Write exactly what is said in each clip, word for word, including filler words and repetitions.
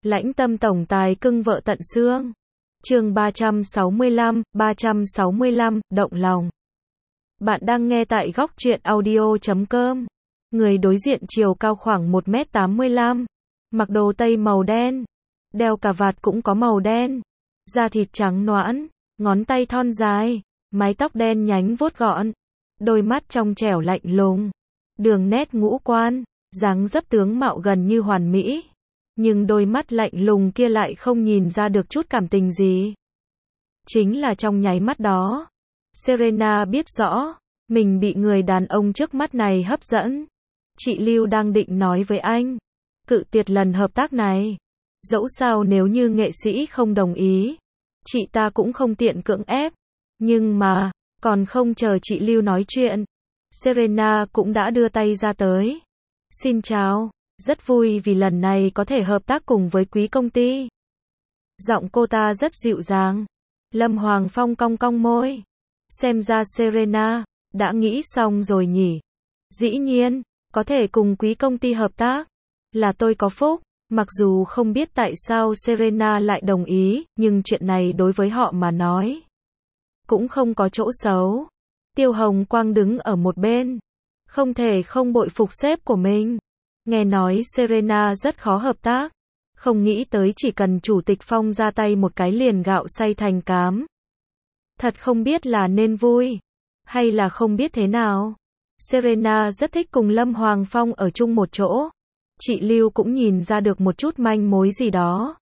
Lãnh tâm tổng tài cưng vợ tận xương. Chương ba trăm sáu mươi lăm, ba trăm sáu mươi lăm, động lòng. Bạn đang nghe tại góc truyện audio chấm com. Người đối diện chiều cao khoảng một mét tám mươi lăm, mặc đồ tây màu đen, đeo cà vạt cũng có màu đen, da thịt trắng nõn, ngón tay thon dài, mái tóc đen nhánh vuốt gọn, đôi mắt trong trẻo lạnh lùng, đường nét ngũ quan, dáng dấp tướng mạo gần như hoàn mỹ. Nhưng đôi mắt lạnh lùng kia lại không nhìn ra được chút cảm tình gì. Chính là trong nháy mắt đó, Serena biết rõ, mình bị người đàn ông trước mắt này hấp dẫn. Chị Lưu đang định nói với anh, cự tuyệt lần hợp tác này. Dẫu sao nếu như nghệ sĩ không đồng ý, chị ta cũng không tiện cưỡng ép. Nhưng mà, còn không chờ chị Lưu nói chuyện, Serena cũng đã đưa tay ra tới. Xin chào. Rất vui vì lần này có thể hợp tác cùng với quý công ty. Giọng cô ta rất dịu dàng. Lâm Hoàng Phong cong cong môi. Xem ra Serena đã nghĩ xong rồi nhỉ. Dĩ nhiên, có thể cùng quý công ty hợp tác là tôi có phúc. Mặc dù không biết tại sao Serena lại đồng ý, nhưng chuyện này đối với họ mà nói cũng không có chỗ xấu. Tiêu Hồng Quang đứng ở một bên, không thể không bội phục sếp của mình. Nghe nói Serena rất khó hợp tác, không nghĩ tới chỉ cần Chủ tịch Phong ra tay một cái liền gạo xay thành cám. Thật không biết là nên vui, hay là không biết thế nào. Serena rất thích cùng Lâm Hoàng Phong ở chung một chỗ. Chị Lưu cũng nhìn ra được một chút manh mối gì đó.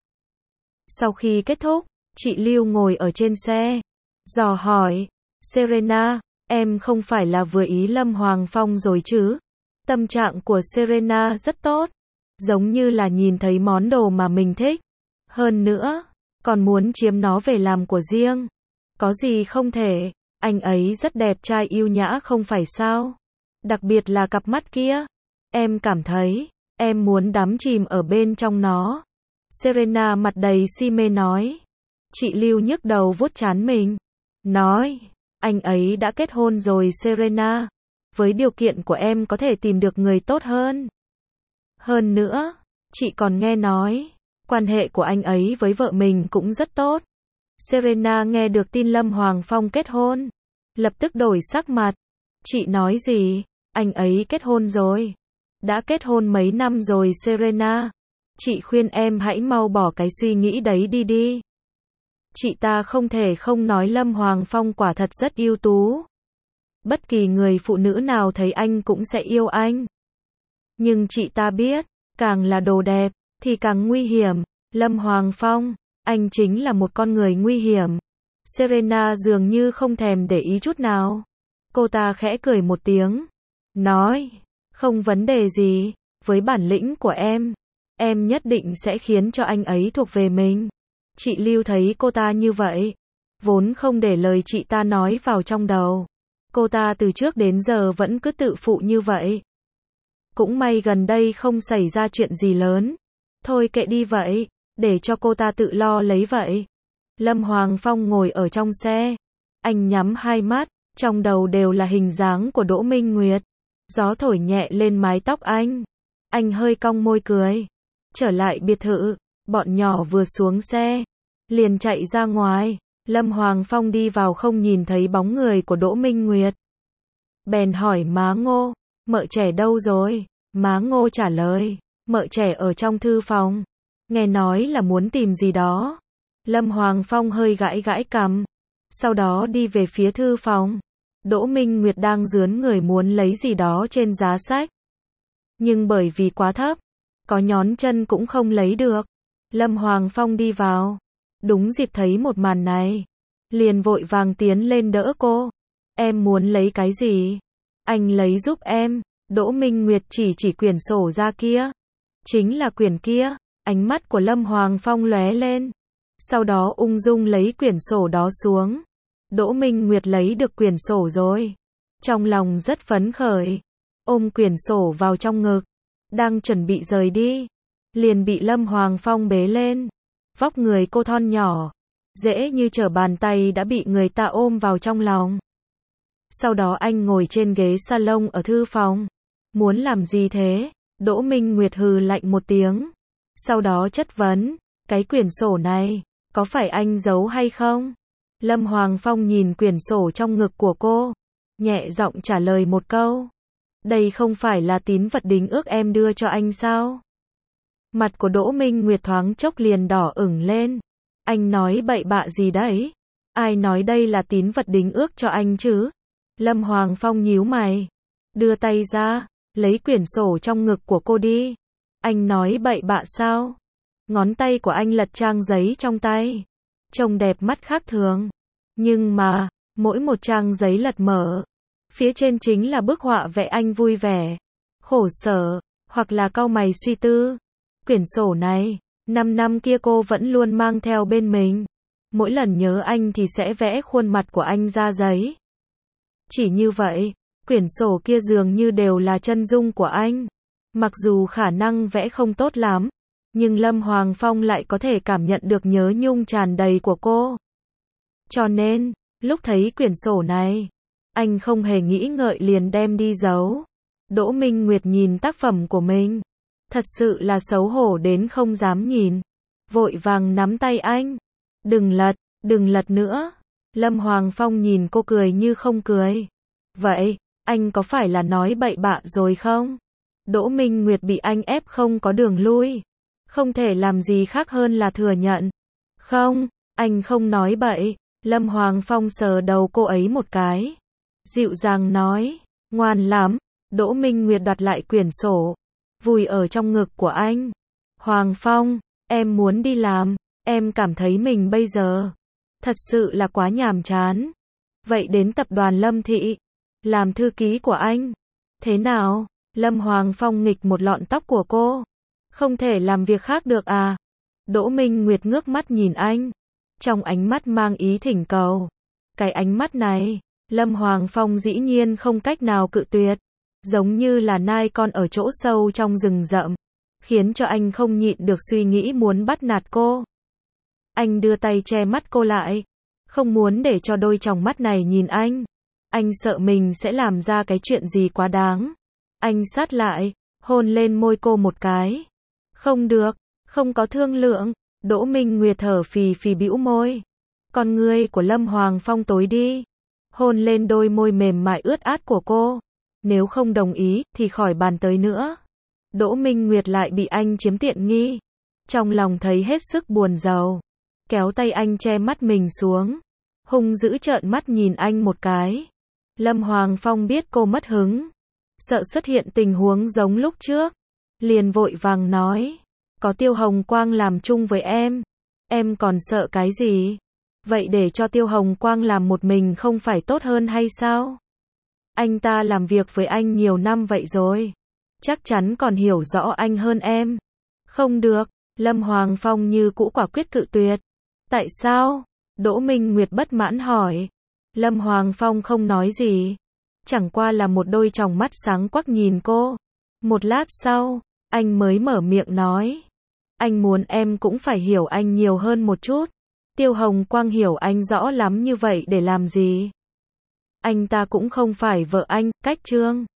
Sau khi kết thúc, chị Lưu ngồi ở trên xe, dò hỏi, Serena, em không phải là vừa ý Lâm Hoàng Phong rồi chứ? Tâm trạng của Serena rất tốt, giống như là nhìn thấy món đồ mà mình thích. Hơn nữa, còn muốn chiếm nó về làm của riêng. Có gì không thể, anh ấy rất đẹp trai yêu nhã không phải sao? Đặc biệt là cặp mắt kia, em cảm thấy, em muốn đắm chìm ở bên trong nó. Serena mặt đầy si mê nói. Chị Lưu nhức đầu vuốt trán mình, nói, anh ấy đã kết hôn rồi Serena. Với điều kiện của em có thể tìm được người tốt hơn. Hơn nữa, chị còn nghe nói, quan hệ của anh ấy với vợ mình cũng rất tốt. Serena nghe được tin Lâm Hoàng Phong kết hôn, lập tức đổi sắc mặt. Chị nói gì? Anh ấy kết hôn rồi. Đã kết hôn mấy năm rồi Serena. Chị khuyên em hãy mau bỏ cái suy nghĩ đấy đi đi. Chị ta không thể không nói Lâm Hoàng Phong quả thật rất ưu tú. Bất kỳ người phụ nữ nào thấy anh cũng sẽ yêu anh. Nhưng chị ta biết, càng là đồ đẹp, thì càng nguy hiểm. Lâm Hoàng Phong, anh chính là một con người nguy hiểm. Serena dường như không thèm để ý chút nào. Cô ta khẽ cười một tiếng, nói, không vấn đề gì, với bản lĩnh của em, em nhất định sẽ khiến cho anh ấy thuộc về mình. Chị Lưu thấy cô ta như vậy, vốn không để lời chị ta nói vào trong đầu. Cô ta từ trước đến giờ vẫn cứ tự phụ như vậy. Cũng may gần đây không xảy ra chuyện gì lớn. Thôi kệ đi vậy, để cho cô ta tự lo lấy vậy. Lâm Hoàng Phong ngồi ở trong xe. Anh nhắm hai mắt, trong đầu đều là hình dáng của Đỗ Minh Nguyệt. Gió thổi nhẹ lên mái tóc anh. Anh hơi cong môi cười. Trở lại biệt thự, bọn nhỏ vừa xuống xe, liền chạy ra ngoài. Lâm Hoàng Phong đi vào không nhìn thấy bóng người của Đỗ Minh Nguyệt. Bèn hỏi má Ngô, mợ trẻ đâu rồi? Má Ngô trả lời, mợ trẻ ở trong thư phòng. Nghe nói là muốn tìm gì đó. Lâm Hoàng Phong hơi gãi gãi cằm, sau đó đi về phía thư phòng. Đỗ Minh Nguyệt đang rướn người muốn lấy gì đó trên giá sách. Nhưng bởi vì quá thấp, có nhón chân cũng không lấy được. Lâm Hoàng Phong đi vào. Đúng dịp thấy một màn này, liền vội vàng tiến lên đỡ cô. Em muốn lấy cái gì? Anh lấy giúp em. Đỗ Minh Nguyệt chỉ chỉ quyển sổ ra kia. Chính là quyển kia. Ánh mắt của Lâm Hoàng Phong lóe lên. Sau đó ung dung lấy quyển sổ đó xuống. Đỗ Minh Nguyệt lấy được quyển sổ rồi. Trong lòng rất phấn khởi. Ôm quyển sổ vào trong ngực. Đang chuẩn bị rời đi. Liền bị Lâm Hoàng Phong bế lên. Vóc người cô thon nhỏ, dễ như trở bàn tay đã bị người ta ôm vào trong lòng. Sau đó anh ngồi trên ghế salon ở thư phòng. Muốn làm gì thế? Đỗ Minh Nguyệt hừ lạnh một tiếng. Sau đó chất vấn, cái quyển sổ này, có phải anh giấu hay không? Lâm Hoàng Phong nhìn quyển sổ trong ngực của cô, nhẹ giọng trả lời một câu. Đây không phải là tín vật đính ước em đưa cho anh sao? Mặt của Đỗ Minh Nguyệt thoáng chốc liền đỏ ửng lên. Anh nói bậy bạ gì đấy? Ai nói đây là tín vật đính ước cho anh chứ? Lâm Hoàng Phong nhíu mày, đưa tay ra, lấy quyển sổ trong ngực của cô đi. Anh nói bậy bạ sao? Ngón tay của anh lật trang giấy trong tay, trông đẹp mắt khác thường. Nhưng mà, mỗi một trang giấy lật mở, phía trên chính là bức họa vẽ anh vui vẻ, khổ sở, hoặc là cau mày suy tư. Quyển sổ này, năm năm kia cô vẫn luôn mang theo bên mình. Mỗi lần nhớ anh thì sẽ vẽ khuôn mặt của anh ra giấy. Chỉ như vậy, quyển sổ kia dường như đều là chân dung của anh. Mặc dù khả năng vẽ không tốt lắm, nhưng Lâm Hoàng Phong lại có thể cảm nhận được nhớ nhung tràn đầy của cô. Cho nên, lúc thấy quyển sổ này, anh không hề nghĩ ngợi liền đem đi giấu. Đỗ Minh Nguyệt nhìn tác phẩm của mình, thật sự là xấu hổ đến không dám nhìn. Vội vàng nắm tay anh. Đừng lật, đừng lật nữa. Lâm Hoàng Phong nhìn cô cười như không cười. Vậy, anh có phải là nói bậy bạ rồi không? Đỗ Minh Nguyệt bị anh ép không có đường lui. Không thể làm gì khác hơn là thừa nhận. Không, anh không nói bậy. Lâm Hoàng Phong sờ đầu cô ấy một cái, dịu dàng nói, ngoan lắm. Đỗ Minh Nguyệt đặt lại quyển sổ, vùi ở trong ngực của anh. Hoàng Phong, em muốn đi làm, em cảm thấy mình bây giờ thật sự là quá nhàm chán. Vậy đến tập đoàn Lâm Thị, làm thư ký của anh. Thế nào? Lâm Hoàng Phong nghịch một lọn tóc của cô. Không thể làm việc khác được à? Đỗ Minh Nguyệt ngước mắt nhìn anh, trong ánh mắt mang ý thỉnh cầu. Cái ánh mắt này, Lâm Hoàng Phong dĩ nhiên không cách nào cự tuyệt. Giống như là nai con ở chỗ sâu trong rừng rậm, khiến cho anh không nhịn được suy nghĩ muốn bắt nạt cô. Anh đưa tay che mắt cô lại, không muốn để cho đôi tròng mắt này nhìn anh. Anh sợ mình sẽ làm ra cái chuyện gì quá đáng. Anh sát lại, hôn lên môi cô một cái. Không được, không có thương lượng. Đỗ Minh Nguyệt thở phì phì bĩu môi. Con ngươi của Lâm Hoàng Phong tối đi, hôn lên đôi môi mềm mại ướt át của cô. Nếu không đồng ý, thì khỏi bàn tới nữa. Đỗ Minh Nguyệt lại bị anh chiếm tiện nghi. Trong lòng thấy hết sức buồn rầu. Kéo tay anh che mắt mình xuống. Hung dữ trợn mắt nhìn anh một cái. Lâm Hoàng Phong biết cô mất hứng, sợ xuất hiện tình huống giống lúc trước, liền vội vàng nói. Có Tiêu Hồng Quang làm chung với em, em còn sợ cái gì? Vậy để cho Tiêu Hồng Quang làm một mình không phải tốt hơn hay sao? Anh ta làm việc với anh nhiều năm vậy rồi, chắc chắn còn hiểu rõ anh hơn em. Không được, Lâm Hoàng Phong như cũ quả quyết cự tuyệt. Tại sao? Đỗ Minh Nguyệt bất mãn hỏi. Lâm Hoàng Phong không nói gì, chẳng qua là một đôi tròng mắt sáng quắc nhìn cô. Một lát sau, anh mới mở miệng nói. Anh muốn em cũng phải hiểu anh nhiều hơn một chút. Tiêu Hồng Quang hiểu anh rõ lắm như vậy để làm gì? Anh ta cũng không phải vợ anh, cách Trương